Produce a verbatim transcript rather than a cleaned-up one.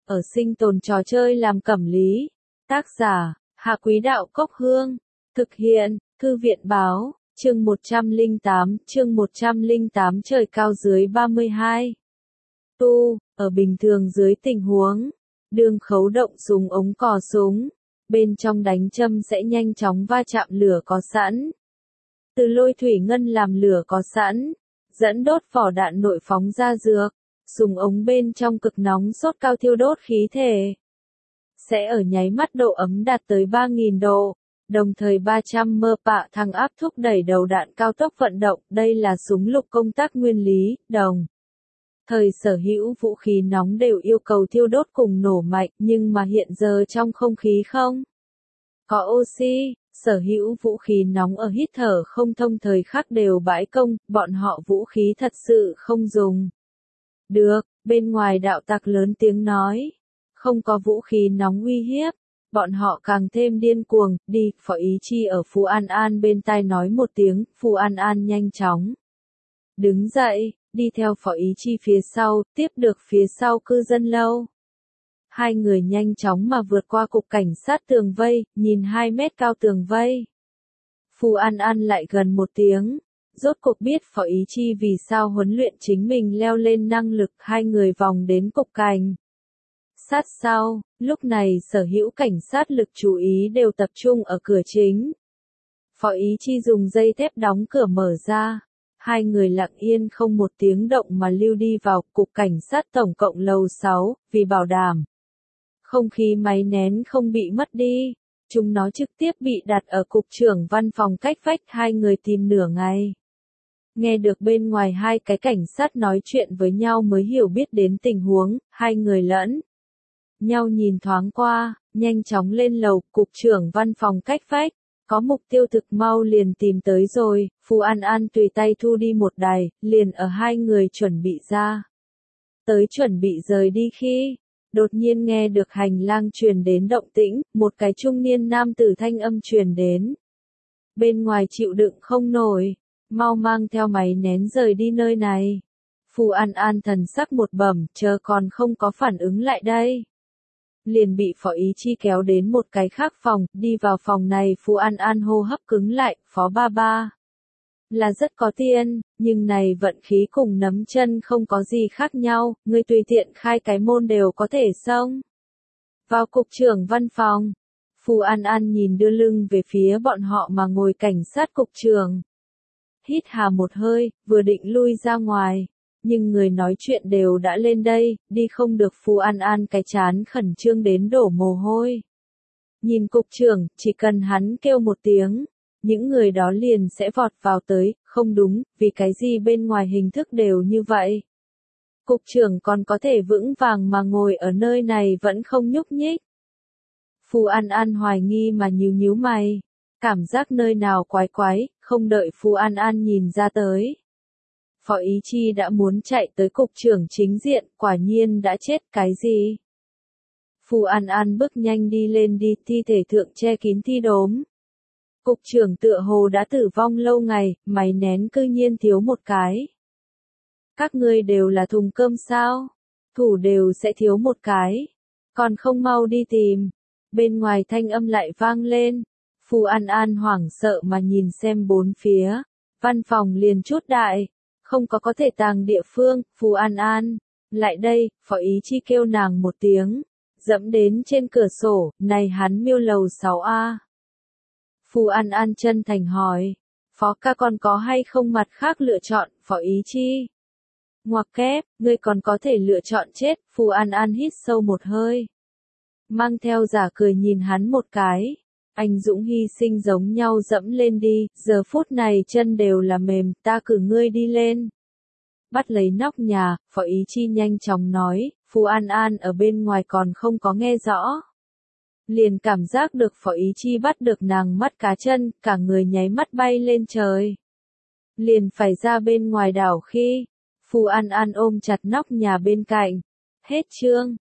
ở sinh tồn trò chơi làm cẩm lý. Tác giả, Hạ Quý Đạo Cốc Hương. Thực hiện, Thư viện Báo, chương một trăm lẻ tám, chương một trăm lẻ tám trời cao dưới ba mươi hai. Tu, ở bình thường dưới tình huống, đương khấu động súng ống cò súng, bên trong đánh châm sẽ nhanh chóng va chạm lửa có sẵn. Từ lôi thủy ngân làm lửa có sẵn, dẫn đốt vỏ đạn nội phóng ra dược, súng ống bên trong cực nóng sốt cao thiêu đốt khí thể. Sẽ ở nháy mắt độ ấm đạt tới ba nghìn độ, đồng thời ba trăm mơ pạ thăng áp thúc đẩy đầu đạn cao tốc vận động, đây là súng lục công tác nguyên lý, đồng. Thời sở hữu vũ khí nóng đều yêu cầu thiêu đốt cùng nổ mạnh, nhưng mà hiện giờ trong không khí không có oxy, sở hữu vũ khí nóng ở hít thở không thông thời khắc đều bãi công, bọn họ vũ khí thật sự không dùng được. Bên ngoài đạo tặc lớn tiếng nói, không có vũ khí nóng uy hiếp, bọn họ càng thêm điên cuồng. Đi, Phó Ý Chi ở Phú An An bên tai nói một tiếng, Phú An An nhanh chóng đứng dậy, đi theo Phó Ý Chi phía sau, tiếp được phía sau cư dân lâu. Hai người nhanh chóng mà vượt qua cục cảnh sát tường vây, nhìn hai mét cao tường vây. Phú An An lại gần một tiếng, rốt cuộc biết Phó Ý Chi vì sao huấn luyện chính mình leo lên năng lực. Hai người vòng đến cục cảnh sát sau, lúc này sở hữu cảnh sát lực chú ý đều tập trung ở cửa chính. Phó Ý Chi dùng dây thép đóng cửa mở ra. Hai người lặng yên không một tiếng động mà lưu đi vào cục cảnh sát tổng cộng lầu sáu, vì bảo đảm không khí máy nén không bị mất đi. Chúng nó trực tiếp bị đặt ở cục trưởng văn phòng cách vách. Hai người tìm nửa ngày. Nghe được bên ngoài hai cái cảnh sát nói chuyện với nhau mới hiểu biết đến tình huống, hai người lẫn nhau nhìn thoáng qua, nhanh chóng lên lầu. Cục trưởng văn phòng cách vách, có mục tiêu thực mau liền tìm tới rồi. Phú An An tùy tay thu đi một đài, liền ở hai người chuẩn bị ra tới chuẩn bị rời đi khi đột nhiên nghe được hành lang truyền đến động tĩnh, một cái trung niên nam tử thanh âm truyền đến. Bên ngoài chịu đựng không nổi, mau mang theo máy nén rời đi nơi này. Phú An An thần sắc một bẩm, chờ còn không có phản ứng lại đây. Liền bị Phó Ý Chi kéo đến một cái khác phòng, đi vào phòng này. Phú An An hô hấp cứng lại, Phó ba ba là rất có tiền, nhưng này vận khí cùng nấm chân không có gì khác nhau, ngươi tùy tiện khai cái môn đều có thể xông vào cục trưởng văn phòng. Phú An An nhìn đưa lưng về phía bọn họ mà ngồi cảnh sát cục trưởng. Hít hà một hơi, vừa định lui ra ngoài. Nhưng người nói chuyện đều đã lên đây, đi không được. Phú An An cái chán khẩn trương đến đổ mồ hôi. Nhìn cục trưởng, chỉ cần hắn kêu một tiếng, những người đó liền sẽ vọt vào tới. Không đúng, vì cái gì bên ngoài hình thức đều như vậy. Cục trưởng còn có thể vững vàng mà ngồi ở nơi này vẫn không nhúc nhích. Phú An An hoài nghi mà nhíu nhíu mày. Cảm giác nơi nào quái quái, không đợi Phú An An nhìn ra tới. Phó Ý Chi đã muốn chạy tới cục trưởng chính diện, quả nhiên đã chết. Cái gì? Phú An An bước nhanh đi lên đi, thi thể thượng che kín thi đốm. Cục trưởng tựa hồ đã tử vong lâu ngày, máy nén cư nhiên thiếu một cái. Các ngươi đều là thùng cơm sao? Thủ đều sẽ thiếu một cái. Còn không mau đi tìm. Bên ngoài thanh âm lại vang lên. Phú An An hoảng sợ mà nhìn xem bốn phía. Văn phòng liền chút đại. Không có có thể tàng địa phương. Phú An An, lại đây. Phó Ý Chi kêu nàng một tiếng, dẫm đến trên cửa sổ. Này hắn miêu lầu sáu A. Phú An An chân thành hỏi, Phó ca còn có hay không mặt khác lựa chọn? Phó Ý Chi ngoặc kép, ngươi còn có thể lựa chọn chết. Phú An An hít sâu một hơi, mang theo giả cười nhìn hắn một cái. Anh dũng hy sinh giống nhau dẫm lên đi, giờ phút này chân đều là mềm, ta cử ngươi đi lên. Bắt lấy nóc nhà, Phó Ý Chi nhanh chóng nói. Phú An An ở bên ngoài còn không có nghe rõ. Liền cảm giác được Phó Ý Chi bắt được nàng mắt cá chân, cả người nháy mắt bay lên trời. Liền phải ra bên ngoài đảo khi, Phú An An ôm chặt nóc nhà bên cạnh. Hết chương.